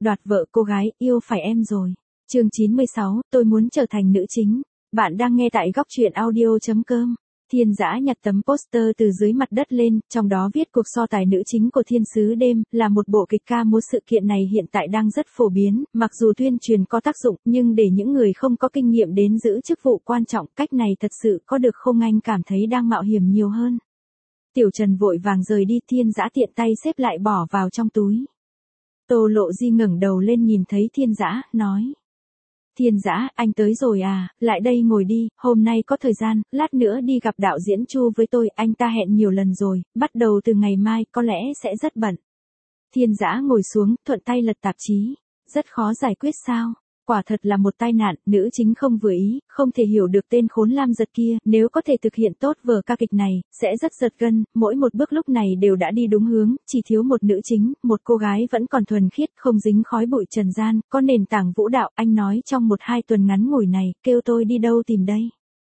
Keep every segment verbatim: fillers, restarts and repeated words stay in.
đoạt vợ cô gái, yêu phải em rồi. Chương chín mươi sáu, tôi muốn trở thành nữ chính. Bạn đang nghe tại góc truyện audio chấm com. Thiên Dã nhặt tấm poster từ dưới mặt đất lên, trong đó viết cuộc so tài nữ chính của Thiên Sứ Đêm, là một bộ kịch ca múa. Sự kiện này hiện tại đang rất phổ biến, mặc dù tuyên truyền có tác dụng, nhưng để những người không có kinh nghiệm đến giữ chức vụ quan trọng, cách này thật sự có được không? Anh cảm thấy đang mạo hiểm nhiều hơn. Tiểu Trần vội vàng rời đi, Thiên Dã tiện tay xếp lại bỏ vào trong túi. Tô Lộ Di ngẩng đầu lên nhìn thấy Thiên Dã, nói. Thiên Dã, anh tới rồi à, lại đây ngồi đi, hôm nay có thời gian, lát nữa đi gặp đạo diễn Chu với tôi, anh ta hẹn nhiều lần rồi, bắt đầu từ ngày mai, có lẽ sẽ rất bận. Thiên Dã ngồi xuống, thuận tay lật tạp chí. Rất khó giải quyết sao? Quả thật là một tai nạn, nữ chính không vừa ý, không thể hiểu được tên khốn Lam Giật kia, nếu có thể thực hiện tốt vở ca kịch này, sẽ rất giật gân, mỗi một bước lúc này đều đã đi đúng hướng, chỉ thiếu một nữ chính, một cô gái vẫn còn thuần khiết, không dính khói bụi trần gian, có nền tảng vũ đạo, anh nói trong một hai tuần ngắn ngủi này, kêu tôi đi đâu tìm đây.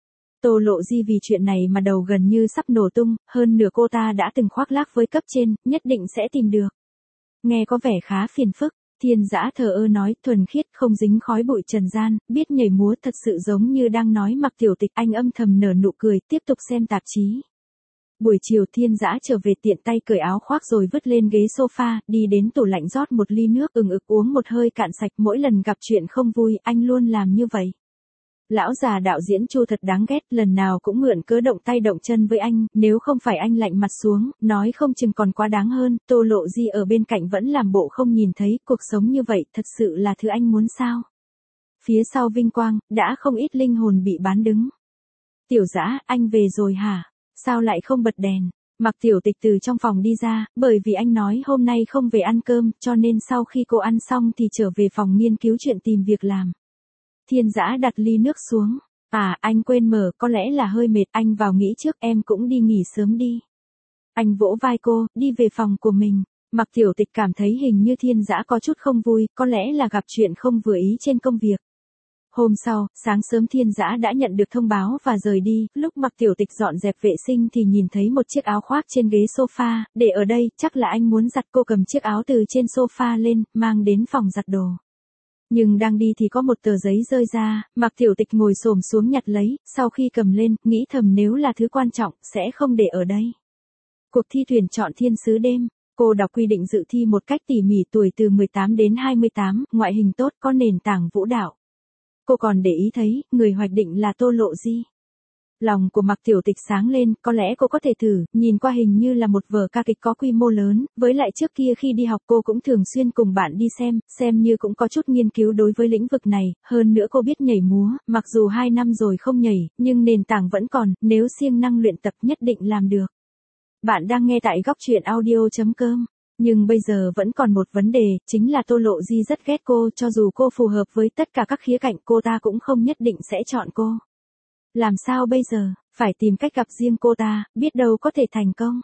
Tô Lộ Di vì chuyện này mà đầu gần như sắp nổ tung, hơn nửa cô ta đã từng khoác lác với cấp trên, nhất định sẽ tìm được. Nghe có vẻ khá phiền phức. Thiên Dã thờ ơ nói, thuần khiết, không dính khói bụi trần gian, biết nhảy múa, thật sự giống như đang nói Mặc Tiểu Tịch. Anh âm thầm nở nụ cười, tiếp tục xem tạp chí. Buổi chiều Thiên Dã trở về, tiện tay cởi áo khoác rồi vứt lên ghế sofa, đi đến tủ lạnh rót một ly nước ừng ực uống một hơi cạn sạch. Mỗi lần gặp chuyện không vui, anh luôn làm như vậy. Lão già đạo diễn Chu thật đáng ghét, lần nào cũng mượn cớ động tay động chân với anh, nếu không phải anh lạnh mặt xuống, nói không chừng còn quá đáng hơn. Tô Lộ Di ở bên cạnh vẫn làm bộ không nhìn thấy, cuộc sống như vậy thật sự là thứ anh muốn sao? Phía sau vinh quang, đã không ít linh hồn bị bán đứng. Tiểu Dã, anh về rồi hả? Sao lại không bật đèn? Mặc Tiểu Tịch từ trong phòng đi ra, bởi vì anh nói hôm nay không về ăn cơm, cho nên sau khi cô ăn xong thì trở về phòng nghiên cứu chuyện tìm việc làm. Thiên Dã đặt ly nước xuống. À, anh quên mở, có lẽ là hơi mệt, anh vào nghỉ trước, em cũng đi nghỉ sớm đi. Anh vỗ vai cô, đi về phòng của mình. Mặc Tiểu Tịch cảm thấy hình như Thiên Dã có chút không vui, có lẽ là gặp chuyện không vừa ý trên công việc. Hôm sau, sáng sớm Thiên Dã đã nhận được thông báo và rời đi, lúc Mặc Tiểu Tịch dọn dẹp vệ sinh thì nhìn thấy một chiếc áo khoác trên ghế sofa, để ở đây, chắc là anh muốn giặt. Cô cầm chiếc áo từ trên sofa lên, mang đến phòng giặt đồ. Nhưng đang đi thì có một tờ giấy rơi ra, Mặc Tiểu Tịch ngồi xổm xuống nhặt lấy, sau khi cầm lên, nghĩ thầm nếu là thứ quan trọng, sẽ không để ở đây. Cuộc thi tuyển chọn Thiên Sứ Đêm, cô đọc quy định dự thi một cách tỉ mỉ, tuổi từ mười tám đến hai mươi tám, ngoại hình tốt, có nền tảng vũ đạo. Cô còn để ý thấy, người hoạch định là Tô Lộ Di. Lòng của Mặc Tiểu Tịch sáng lên, có lẽ cô có thể thử, nhìn qua hình như là một vở ca kịch có quy mô lớn, với lại trước kia khi đi học cô cũng thường xuyên cùng bạn đi xem, xem như cũng có chút nghiên cứu đối với lĩnh vực này, hơn nữa cô biết nhảy múa, mặc dù hai năm rồi không nhảy, nhưng nền tảng vẫn còn, nếu siêng năng luyện tập nhất định làm được. Bạn đang nghe tại góc truyện audio chấm com. Nhưng bây giờ vẫn còn một vấn đề, chính là Tô Lộ Di rất ghét cô, cho dù cô phù hợp với tất cả các khía cạnh, cô ta cũng không nhất định sẽ chọn cô. Làm sao bây giờ, phải tìm cách gặp riêng cô ta, biết đâu có thể thành công.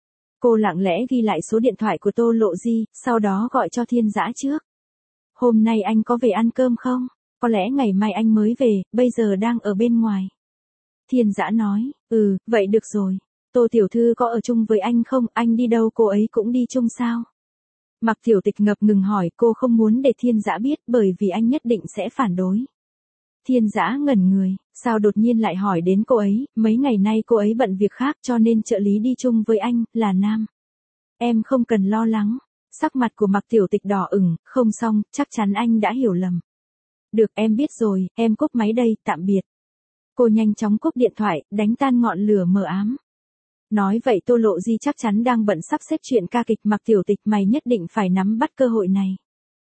Cô lặng lẽ ghi lại số điện thoại của Tô Lộ Di, sau đó gọi cho Thiên Dã trước. Hôm nay anh có về ăn cơm không? Có lẽ ngày mai anh mới về, bây giờ đang ở bên ngoài. Thiên Dã nói, ừ, vậy được rồi. Tô tiểu thư có ở chung với anh không, anh đi đâu cô ấy cũng đi chung sao? Mặc Tiểu Tịch ngập ngừng hỏi, cô không muốn để Thiên Dã biết, bởi vì anh nhất định sẽ phản đối. Thiên Dã ngẩn người, sao đột nhiên lại hỏi đến cô ấy, mấy ngày nay cô ấy bận việc khác cho nên trợ lý đi chung với anh, là nam. Em không cần lo lắng. Sắc mặt của Mặc Tiểu Tịch đỏ ửng, không xong, chắc chắn anh đã hiểu lầm. Được, em biết rồi, em cúp máy đây, tạm biệt. Cô nhanh chóng cúp điện thoại, đánh tan ngọn lửa mờ ám. Nói vậy Tô Lộ Di chắc chắn đang bận sắp xếp chuyện ca kịch. Mặc Tiểu Tịch, mày nhất định phải nắm bắt cơ hội này.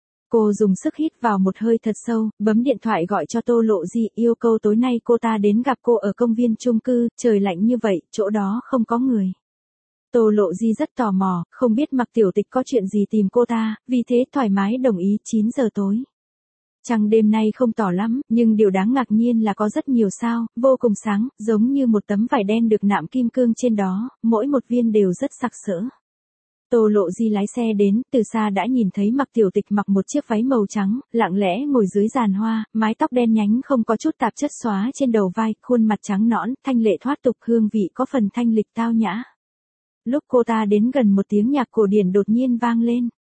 Cô dùng sức hít vào một hơi thật sâu, bấm điện thoại gọi cho Tô Lộ Di, yêu cầu tối nay cô ta đến gặp cô ở công viên chung cư, trời lạnh như vậy, chỗ đó không có người. Tô Lộ Di rất tò mò, không biết Mặc Tiểu Tịch có chuyện gì tìm cô ta, vì thế thoải mái đồng ý. Chín giờ tối. Trăng đêm nay không tỏ lắm, nhưng điều đáng ngạc nhiên là có rất nhiều sao, vô cùng sáng, giống như một tấm vải đen được nạm kim cương trên đó, mỗi một viên đều rất sặc sỡ. Tô Lộ Di lái xe đến, từ xa đã nhìn thấy Mặc Tiểu Tịch mặc một chiếc váy màu trắng, lặng lẽ ngồi dưới giàn hoa, mái tóc đen nhánh không có chút tạp chất xóa trên đầu vai, khuôn mặt trắng nõn, thanh lệ thoát tục, hương vị có phần thanh lịch tao nhã. Lúc cô ta đến gần, một tiếng nhạc cổ điển đột nhiên vang lên.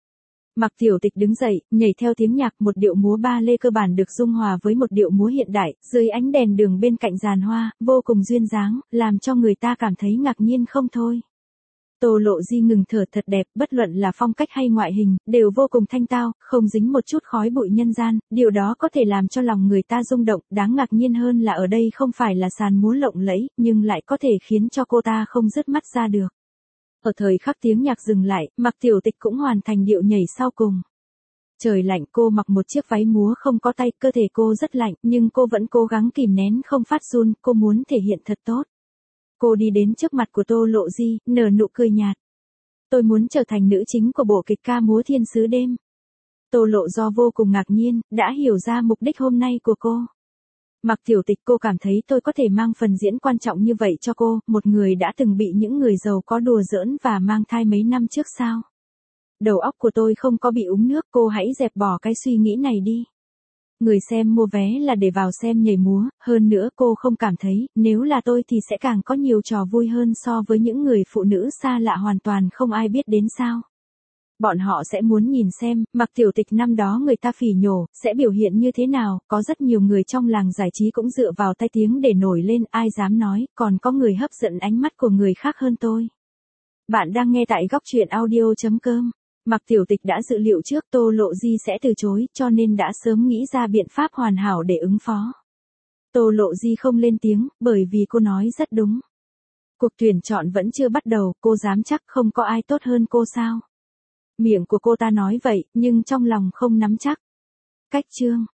Mạc Tiểu Tịch đứng dậy, nhảy theo tiếng nhạc, một điệu múa ba lê cơ bản được dung hòa với một điệu múa hiện đại, dưới ánh đèn đường bên cạnh giàn hoa, vô cùng duyên dáng, làm cho người ta cảm thấy ngạc nhiên không thôi. Tô Lộ Di ngừng thở thật đẹp, bất luận là phong cách hay ngoại hình, đều vô cùng thanh tao, không dính một chút khói bụi nhân gian, điều đó có thể làm cho lòng người ta rung động, đáng ngạc nhiên hơn là ở đây không phải là sàn múa lộng lẫy, nhưng lại có thể khiến cho cô ta không dứt mắt ra được. Ở thời khắc tiếng nhạc dừng lại, Mạc Tiểu Tịch cũng hoàn thành điệu nhảy sau cùng. Trời lạnh, cô mặc một chiếc váy múa không có tay, cơ thể cô rất lạnh, nhưng cô vẫn cố gắng kìm nén không phát run, cô muốn thể hiện thật tốt. Cô đi đến trước mặt của Tô Lộ Di, nở nụ cười nhạt. Tôi muốn trở thành nữ chính của bộ kịch ca múa Thiên Sứ Đêm. Tô Lộ Do vô cùng ngạc nhiên, đã hiểu ra mục đích hôm nay của cô. Mạc Tiểu Tịch, cô cảm thấy tôi có thể mang phần diễn quan trọng như vậy cho cô, một người đã từng bị những người giàu có đùa giỡn và mang thai mấy năm trước sao? Đầu óc của tôi không có bị uống nước, cô hãy dẹp bỏ cái suy nghĩ này đi. Người xem mua vé là để vào xem nhảy múa, hơn nữa cô không cảm thấy, nếu là tôi thì sẽ càng có nhiều trò vui hơn so với những người phụ nữ xa lạ hoàn toàn không ai biết đến sao. Bọn họ sẽ muốn nhìn xem, Mạc Tiểu Tịch năm đó người ta phỉ nhổ, sẽ biểu hiện như thế nào, có rất nhiều người trong làng giải trí cũng dựa vào tai tiếng để nổi lên, ai dám nói, còn có người hấp dẫn ánh mắt của người khác hơn tôi. Bạn đang nghe tại góc truyện audio chấm com. Mạc Tiểu Tịch đã dự liệu trước Tô Lộ Di sẽ từ chối, cho nên đã sớm nghĩ ra biện pháp hoàn hảo để ứng phó. Tô Lộ Di không lên tiếng, bởi vì cô nói rất đúng. Cuộc tuyển chọn vẫn chưa bắt đầu, cô dám chắc không có ai tốt hơn cô sao? Miệng của cô ta nói vậy, nhưng trong lòng không nắm chắc. Cách chương